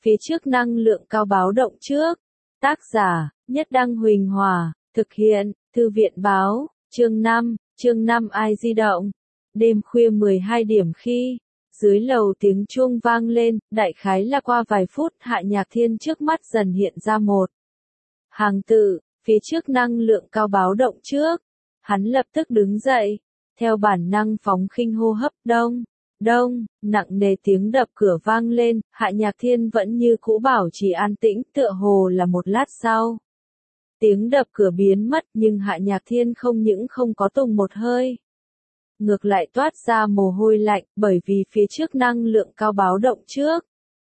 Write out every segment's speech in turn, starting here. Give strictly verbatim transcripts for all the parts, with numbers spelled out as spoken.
Phía trước năng lượng cao báo động trước. Tác giả, Nhất Đăng Huỳnh Hòa, thực hiện, Thư viện Báo, chương năm, chương năm ai di động. Đêm khuya mười hai điểm khi, dưới lầu tiếng chuông vang lên, đại khái là qua vài phút Hạ Nhạc Thiên trước mắt dần hiện ra một hàng tự, phía trước năng lượng cao báo động trước. Hắn lập tức đứng dậy, theo bản năng phóng khinh hô hấp đông, đông, nặng nề tiếng đập cửa vang lên, Hạ Nhạc Thiên vẫn như cũ bảo trì an tĩnh, tựa hồ là một lát sau. Tiếng đập cửa biến mất nhưng Hạ Nhạc Thiên không những không có tùng một hơi. Ngược lại toát ra mồ hôi lạnh bởi vì phía trước năng lượng cao báo động trước.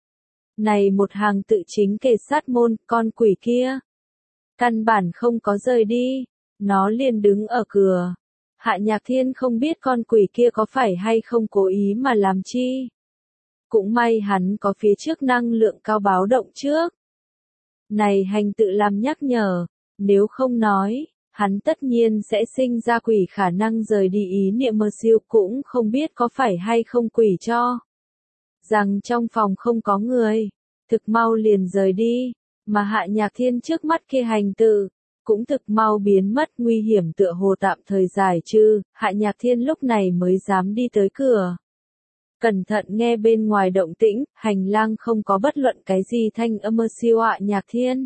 Này một hàng tự chính kề sát môn, con quỷ kia. Căn bản không có rời đi, nó liền đứng ở cửa. Hạ Nhạc Thiên không biết con quỷ kia có phải hay không cố ý mà làm chi. Cũng may hắn có phía trước năng lượng cao báo động trước. Này hành tự làm nhắc nhở, nếu không nói, hắn tất nhiên sẽ sinh ra quỷ khả năng rời đi ý niệm mơ siêu cũng không biết có phải hay không quỷ cho. Rằng trong phòng không có người, thực mau liền rời đi, mà Hạ Nhạc Thiên trước mắt kia hành tự, cũng thực mau biến mất nguy hiểm tựa hồ tạm thời giải trừ, Hạ Nhạc Thiên lúc này mới dám đi tới cửa. Cẩn thận nghe bên ngoài động tĩnh, hành lang không có bất luận cái gì thanh âm mơ siêu Hạ Nhạc Thiên.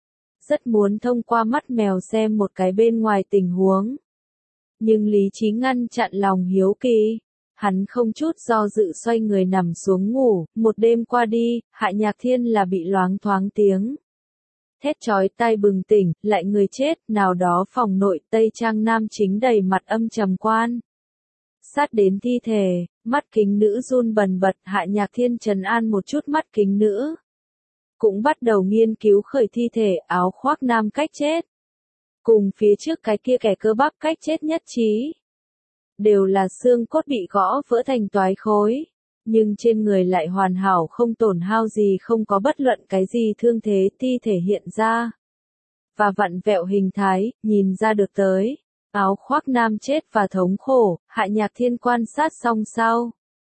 Rất muốn thông qua mắt mèo xem một cái bên ngoài tình huống. Nhưng lý trí ngăn chặn lòng hiếu kỳ. Hắn không chút do dự xoay người nằm xuống ngủ, một đêm qua đi, Hạ Nhạc Thiên là bị loáng thoáng tiếng. Thét chói tai bừng tỉnh, lại người chết, nào đó phòng nội Tây Trang Nam chính đầy mặt âm trầm quan. Sát đến thi thể, mắt kính nữ run bần bật, Hạ Nhạc Thiên trấn an một chút mắt kính nữ. Cũng bắt đầu nghiên cứu khởi thi thể áo khoác nam cách chết. Cùng phía trước cái kia kẻ cơ bắp cách chết nhất trí. Đều là xương cốt bị gõ vỡ thành toái khối. Nhưng trên người lại hoàn hảo không tổn hao gì, không có bất luận cái gì thương thế thi thể hiện ra. Và vặn vẹo hình thái, nhìn ra được tới. Áo khoác nam chết và thống khổ, Hạ Nhạc Thiên quan sát xong sau.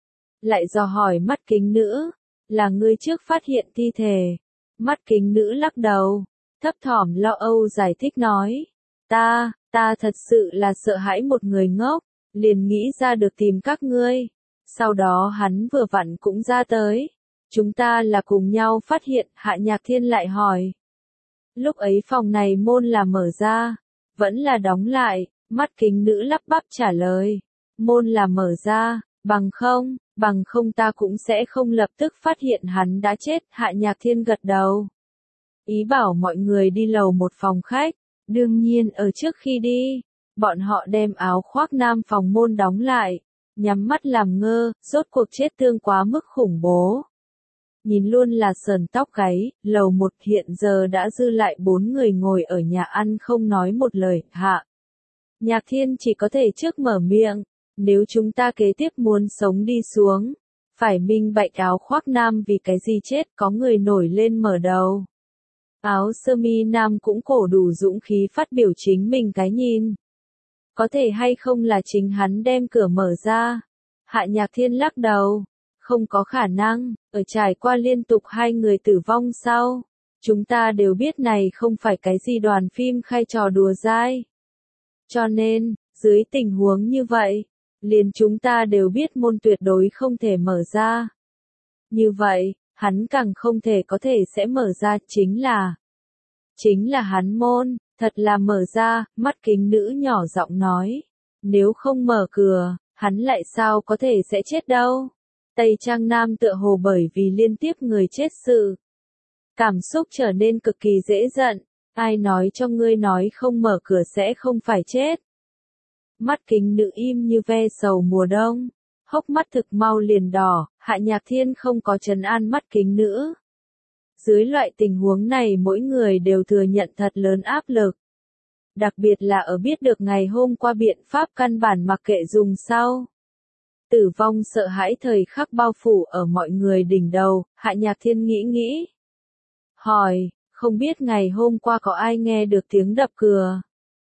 Lại dò hỏi mắt kính nữ, là ngươi trước phát hiện thi thể. Mắt kính nữ lắc đầu, thấp thỏm lo âu giải thích nói. Ta, ta thật sự là sợ hãi một người ngốc, liền nghĩ ra được tìm các ngươi. Sau đó hắn vừa vặn cũng ra tới. Chúng ta là cùng nhau phát hiện, Hạ Nhạc Thiên lại hỏi. Lúc ấy phòng này môn là mở ra, vẫn là đóng lại, mắt kính nữ lắp bắp trả lời. Môn là mở ra, bằng không, bằng không ta cũng sẽ không lập tức phát hiện hắn đã chết, Hạ Nhạc Thiên gật đầu. Ý bảo mọi người đi lầu một phòng khách, đương nhiên ở trước khi đi, bọn họ đem áo khoác nam phòng môn đóng lại. Nhắm mắt làm ngơ, rốt cuộc chết thương quá mức khủng bố. Nhìn luôn là sờn tóc gáy, lầu một hiện giờ đã dư lại bốn người ngồi ở nhà ăn không nói một lời, Hạ Nhạc Thiên chỉ có thể trước mở miệng, nếu chúng ta kế tiếp muốn sống đi xuống, phải minh bạch áo khoác nam vì cái gì chết, có người nổi lên mở đầu. Áo sơ mi nam cũng cổ đủ dũng khí phát biểu chính mình cái nhìn. Có thể hay không là chính hắn đem cửa mở ra? Hạ Nhạc Thiên lắc đầu. Không có khả năng, ở trải qua liên tục hai người tử vong sau. Chúng ta đều biết này không phải cái gì đoàn phim khai trò đùa dai. Cho nên, dưới tình huống như vậy, liền chúng ta đều biết môn tuyệt đối không thể mở ra. Như vậy, hắn càng không thể có thể sẽ mở ra chính là. Chính là hắn môn. Thật là mở ra, mắt kính nữ nhỏ giọng nói. Nếu không mở cửa, hắn lại sao có thể sẽ chết đâu. Tây Trang Nam tựa hồ bởi vì liên tiếp người chết sự. Cảm xúc trở nên cực kỳ dễ giận. Ai nói cho ngươi nói không mở cửa sẽ không phải chết. Mắt kính nữ im như ve sầu mùa đông. Hốc mắt thực mau liền đỏ, Hạ Nhạc Thiên không có trấn an mắt kính nữ. Dưới loại tình huống này mỗi người đều thừa nhận thật lớn áp lực. Đặc biệt là ở biết được ngày hôm qua biện pháp căn bản mặc kệ dùng sau. Tử vong sợ hãi thời khắc bao phủ ở mọi người đỉnh đầu, Hạ Nhạc Thiên nghĩ nghĩ. Hỏi, không biết ngày hôm qua có ai nghe được tiếng đập cửa?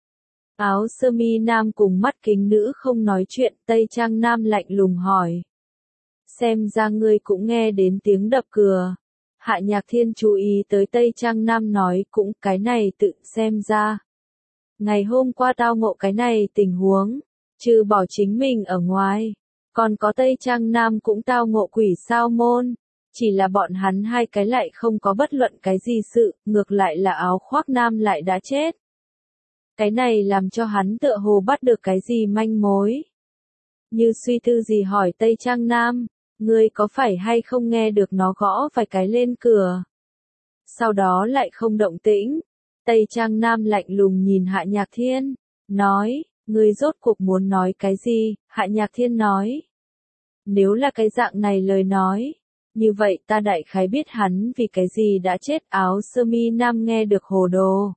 Áo sơ mi nam cùng mắt kính nữ không nói chuyện, Tây Trang Nam lạnh lùng hỏi. Xem ra ngươi cũng nghe đến tiếng đập cửa. Hạ Nhạc Thiên chú ý tới Tây Trang Nam nói cũng cái này tự xem ra. Ngày hôm qua tao ngộ cái này tình huống, trừ bỏ chính mình ở ngoài, còn có Tây Trang Nam cũng tao ngộ quỷ sao môn. Chỉ là bọn hắn hai cái lại không có bất luận cái gì sự, ngược lại là áo khoác nam lại đã chết. Cái này làm cho hắn tựa hồ bắt được cái gì manh mối. Như suy tư gì hỏi Tây Trang Nam, ngươi có phải hay không nghe được nó gõ vài cái lên cửa. Sau đó lại không động tĩnh. Tây Trang Nam lạnh lùng nhìn Hạ Nhạc Thiên, nói, ngươi rốt cuộc muốn nói cái gì, Hạ Nhạc Thiên nói. Nếu là cái dạng này lời nói, như vậy ta đại khái biết hắn vì cái gì đã chết. Áo sơ mi nam nghe được hồ đồ.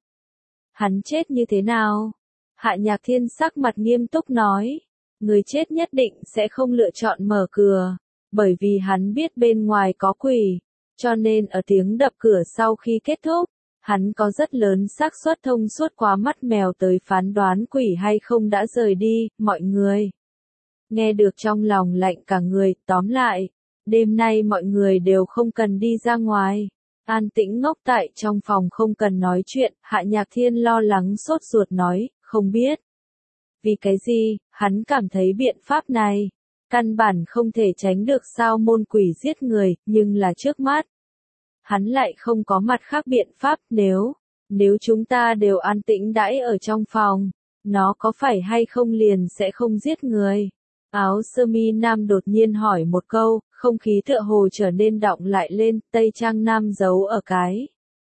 Hắn chết như thế nào? Hạ Nhạc Thiên sắc mặt nghiêm túc nói, người chết nhất định sẽ không lựa chọn mở cửa, bởi vì hắn biết bên ngoài có quỷ, cho nên ở tiếng đập cửa sau khi kết thúc, hắn có rất lớn xác suất thông suốt quá mắt mèo tới phán đoán quỷ hay không đã rời đi. Mọi người nghe được trong lòng lạnh cả người. Tóm lại, đêm nay mọi người đều không cần đi ra ngoài, an tĩnh ngốc tại trong phòng không cần nói chuyện. Hạ Nhạc Thiên lo lắng sốt ruột nói, không biết vì cái gì, hắn cảm thấy biện pháp này căn bản không thể tránh được sao môn quỷ giết người, nhưng là trước mắt hắn lại không có mặt khác biện pháp. Nếu nếu chúng ta đều an tĩnh đãi ở trong phòng, nó có phải hay không liền sẽ không giết người? Áo sơ mi nam đột nhiên hỏi một câu, không khí tựa hồ trở nên đọng lại lên. Tây Trang Nam giấu ở cái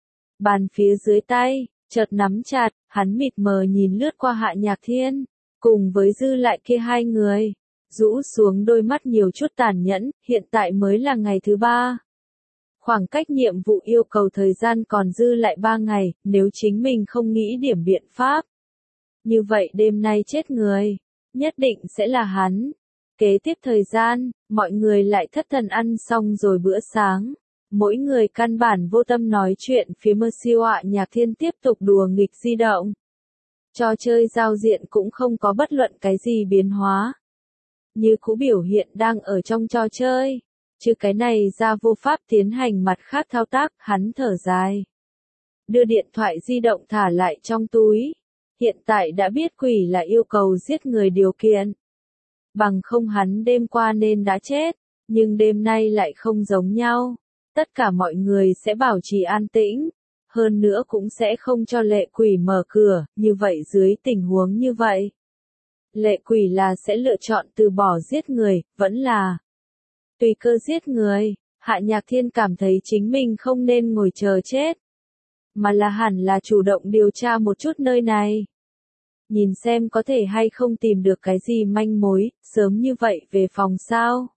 bàn phía dưới tay, chợt nắm chặt, hắn mịt mờ nhìn lướt qua Hạ Nhạc Thiên, cùng với dư lại kia hai người, rũ xuống đôi mắt nhiều chút tàn nhẫn. Hiện tại mới là ngày thứ ba, khoảng cách nhiệm vụ yêu cầu thời gian còn dư lại ba ngày, nếu chính mình không nghĩ điểm biện pháp, như vậy đêm nay chết người nhất định sẽ là hắn. Kế tiếp thời gian, mọi người lại thất thần ăn xong rồi bữa sáng. Mỗi người căn bản vô tâm nói chuyện. Phía mơ siêu Hạ Nhạc Thiên tiếp tục đùa nghịch di động. Trò chơi giao diện cũng không có bất luận cái gì biến hóa. Như cũ biểu hiện đang ở trong trò chơi. Chứ cái này ra vô pháp tiến hành mặt khác thao tác. Hắn thở dài, đưa điện thoại di động thả lại trong túi. Hiện tại đã biết quỷ là yêu cầu giết người điều kiện. Bằng không hắn đêm qua nên đã chết, nhưng đêm nay lại không giống nhau. Tất cả mọi người sẽ bảo trì an tĩnh, hơn nữa cũng sẽ không cho lệ quỷ mở cửa. Như vậy dưới tình huống như vậy, lệ quỷ là sẽ lựa chọn từ bỏ giết người, vẫn là tùy cơ giết người. Hạ Nhạc Thiên cảm thấy chính mình không nên ngồi chờ chết, mà là hẳn là chủ động điều tra một chút nơi này. Nhìn xem có thể hay không tìm được cái gì manh mối, sớm như vậy về phòng sao.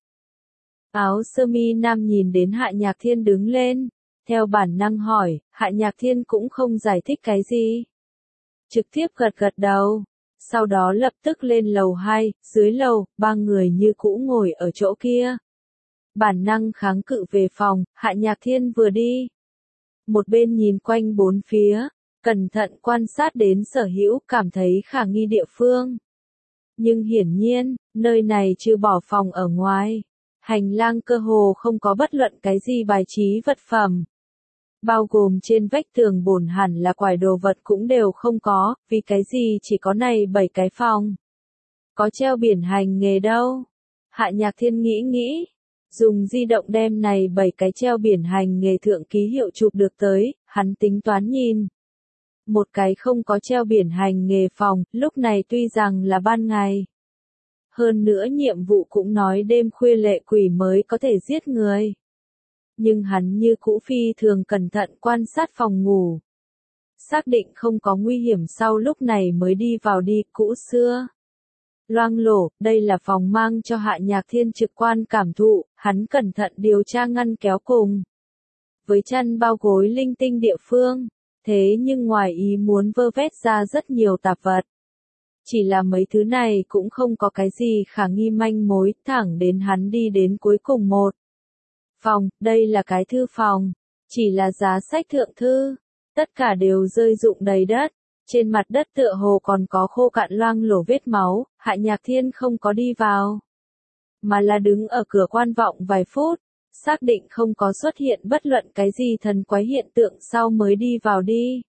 Áo sơ mi nam nhìn đến Hạ Nhạc Thiên đứng lên, theo bản năng hỏi. Hạ Nhạc Thiên cũng không giải thích cái gì, trực tiếp gật gật đầu, sau đó lập tức lên lầu hai. Dưới lầu, ba người như cũ ngồi ở chỗ kia, bản năng kháng cự về phòng. Hạ Nhạc Thiên vừa đi, một bên nhìn quanh bốn phía, cẩn thận quan sát đến sở hữu cảm thấy khả nghi địa phương. Nhưng hiển nhiên, nơi này trừ bỏ phòng ở ngoài, hành lang cơ hồ không có bất luận cái gì bài trí vật phẩm. Bao gồm trên vách tường bổn hẳn là quải đồ vật cũng đều không có, vì cái gì chỉ có này bảy cái phòng. Có treo biển hành nghề đâu? Hạ Nhạc Thiên nghĩ nghĩ, dùng di động đem này bảy cái treo biển hành nghề thượng ký hiệu chụp được tới. Hắn tính toán nhìn một cái không có treo biển hành nghề phòng. Lúc này tuy rằng là ban ngày, hơn nữa nhiệm vụ cũng nói đêm khuya lệ quỷ mới có thể giết người, nhưng hắn như cũ phi thường cẩn thận quan sát phòng ngủ, xác định không có nguy hiểm sau lúc này mới đi vào. Đi cũ xưa loang lổ, đây là phòng mang cho Hạ Nhạc Thiên trực quan cảm thụ. Hắn cẩn thận điều tra ngăn kéo cùng với chăn bao gối linh tinh địa phương, thế nhưng ngoài ý muốn vơ vét ra rất nhiều tạp vật. Chỉ là mấy thứ này cũng không có cái gì khả nghi manh mối. Thẳng đến hắn đi đến cuối cùng một phòng. Đây là cái thư phòng, chỉ là giá sách thượng thư, tất cả đều rơi rụng đầy đất. Trên mặt đất tựa hồ còn có khô cạn loang lổ vết máu. Hạ Nhạc Thiên không có đi vào, mà là đứng ở cửa quan vọng vài phút. xác định không có xuất hiện bất luận cái gì thần quái hiện tượng sau mới đi vào đi.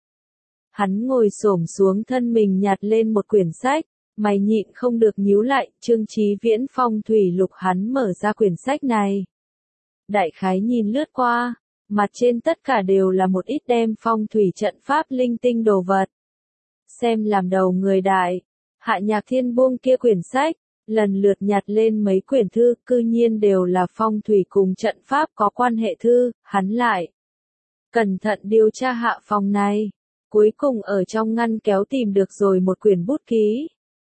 Hắn ngồi xổm xuống thân mình nhặt lên một quyển sách, mày nhịn không được nhíu lại, Trương Chí Viễn phong thủy lục hắn mở ra quyển sách này. Đại khái nhìn lướt qua, mặt trên tất cả đều là một ít đem phong thủy trận pháp linh tinh đồ vật. Xem làm đầu người đại, Hạ Nhạc Thiên buông kia quyển sách, lần lượt nhặt lên mấy quyển thư, cư nhiên đều là phong thủy cùng trận pháp có quan hệ thư, hắn lại cẩn thận điều tra hạ phòng này, cuối cùng ở trong ngăn kéo tìm được rồi một quyển bút ký.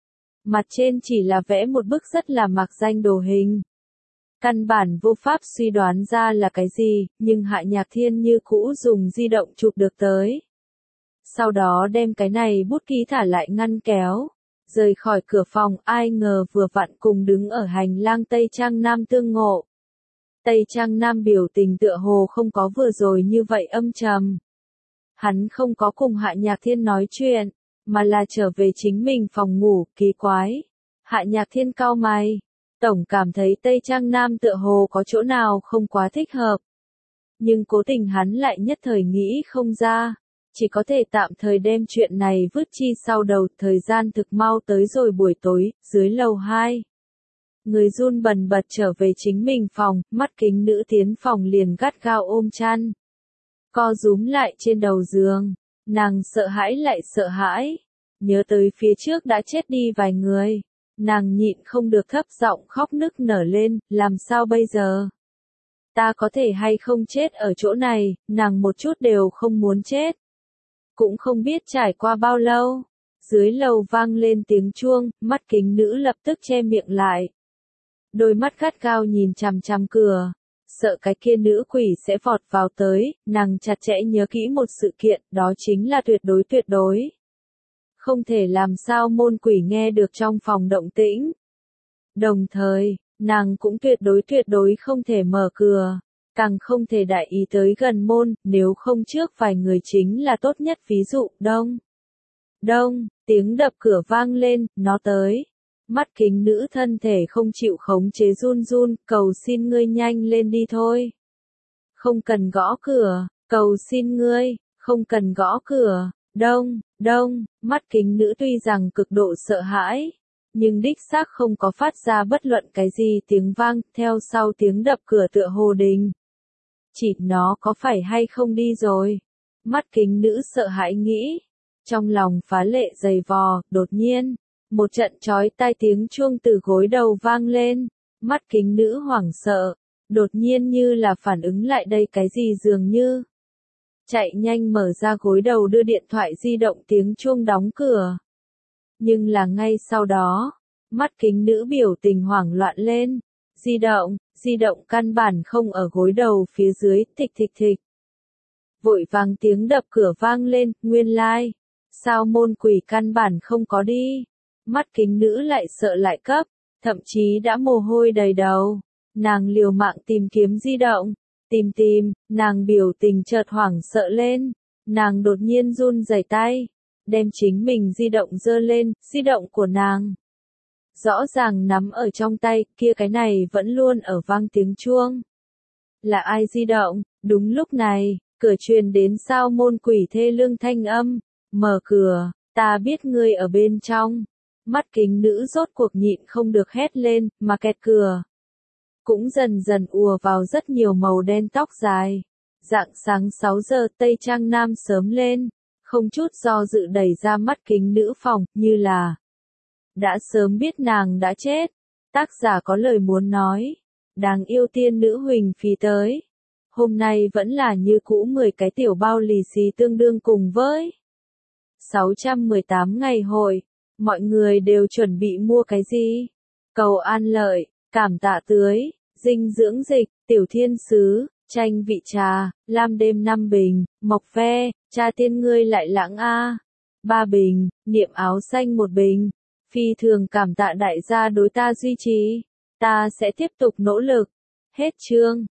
Mặt trên chỉ là vẽ một bức rất là mạc danh đồ hình. Căn bản vô pháp suy đoán ra là cái gì, nhưng Hạ Nhạc Thiên như cũ dùng di động chụp được tới. Sau đó đem cái này bút ký thả lại ngăn kéo. Rời khỏi cửa phòng, ai ngờ vừa vặn cùng đứng ở hành lang Tây Trang Nam tương ngộ. Tây Trang Nam biểu tình tựa hồ không có vừa rồi như vậy âm trầm. Hắn không có cùng Hạ Nhạc Thiên nói chuyện, mà là trở về chính mình phòng ngủ, kỳ quái. Hạ Nhạc Thiên cau mày, tổng cảm thấy Tây Trang Nam tựa hồ có chỗ nào không quá thích hợp. Nhưng cố tình hắn lại nhất thời nghĩ không ra. Chỉ có thể tạm thời đem chuyện này vứt chi sau đầu, thời gian thực mau tới rồi buổi tối, dưới lầu hai. Người run bần bật trở về chính mình phòng, mắt kính nữ tiến phòng liền gắt gao ôm chăn. Co rúm lại trên đầu giường, nàng sợ hãi lại sợ hãi, nhớ tới phía trước đã chết đi vài người. Nàng nhịn không được thấp giọng khóc nức nở lên, làm sao bây giờ? Ta có thể hay không chết ở chỗ này, nàng một chút đều không muốn chết. Cũng không biết trải qua bao lâu, dưới lầu vang lên tiếng chuông, mắt kính nữ lập tức che miệng lại. Đôi mắt gắt gao nhìn chằm chằm cửa, sợ cái kia nữ quỷ sẽ vọt vào tới, nàng chặt chẽ nhớ kỹ một sự kiện, đó chính là tuyệt đối tuyệt đối. Không thể làm sao môn quỷ nghe được trong phòng động tĩnh. Đồng thời, nàng cũng tuyệt đối tuyệt đối không thể mở cửa. Càng không thể đại ý tới gần môn, nếu không trước vài người chính là tốt nhất ví dụ, đông. Đông, tiếng đập cửa vang lên, nó tới. Mắt kính nữ thân thể không chịu khống chế run run, cầu xin ngươi nhanh lên đi thôi. Không cần gõ cửa, cầu xin ngươi, không cần gõ cửa, đông, đông, mắt kính nữ tuy rằng cực độ sợ hãi. Nhưng đích xác không có phát ra bất luận cái gì tiếng vang, theo sau tiếng đập cửa tựa hồ đình. Chỉ nó có phải hay không đi rồi? Mắt kính nữ sợ hãi nghĩ. Trong lòng phá lệ dày vò, đột nhiên. Một trận chói tai tiếng chuông từ gối đầu vang lên. Mắt kính nữ hoảng sợ. Đột nhiên như là phản ứng lại đây cái gì dường như. Chạy nhanh mở ra gối đầu đưa điện thoại di động tiếng chuông đóng cửa. Nhưng là ngay sau đó, mắt kính nữ biểu tình hoảng loạn lên. Di động, di động căn bản không ở gối đầu phía dưới, thịch thịch thịch. Vội vàng tiếng đập cửa vang lên, nguyên lai. Like. Sao môn quỷ căn bản không có đi. Mắt kính nữ lại sợ lại cấp, thậm chí đã mồ hôi đầy đầu. Nàng liều mạng tìm kiếm di động, tìm tìm, nàng biểu tình chợt hoảng sợ lên. Nàng đột nhiên run rẩy tay, đem chính mình di động giơ lên, di động của nàng. Rõ ràng nắm ở trong tay, kia cái này vẫn luôn ở vang tiếng chuông. Là ai di động? Đúng lúc này, cửa truyền đến sao môn quỷ thê lương thanh âm. Mở cửa, ta biết ngươi ở bên trong. Mắt kính nữ rốt cuộc nhịn không được hét lên, mà kẹt cửa. Cũng dần dần ùa vào rất nhiều màu đen tóc dài. Rạng sáng sáu giờ Tây Trang Nam sớm lên, không chút do dự đẩy ra mắt kính nữ phòng, như là đã sớm biết nàng đã chết. Tác giả có lời muốn nói. Đáng yêu tiên nữ Huỳnh Phí tới. Hôm nay vẫn là như cũ mười cái tiểu bao lì xì tương đương cùng với sáu trăm mười tám ngày hội. Mọi người đều chuẩn bị mua cái gì? Cầu an lợi, cảm tạ tưới, dinh dưỡng dịch, tiểu thiên sứ, chanh vị trà, lam đêm năm bình, mộc ve, cha tiên ngươi lại lãng a. Ba bình, niệm áo xanh một bình. Phi thường cảm tạ đại gia đối ta duy trì. Ta sẽ tiếp tục nỗ lực. Hết chương.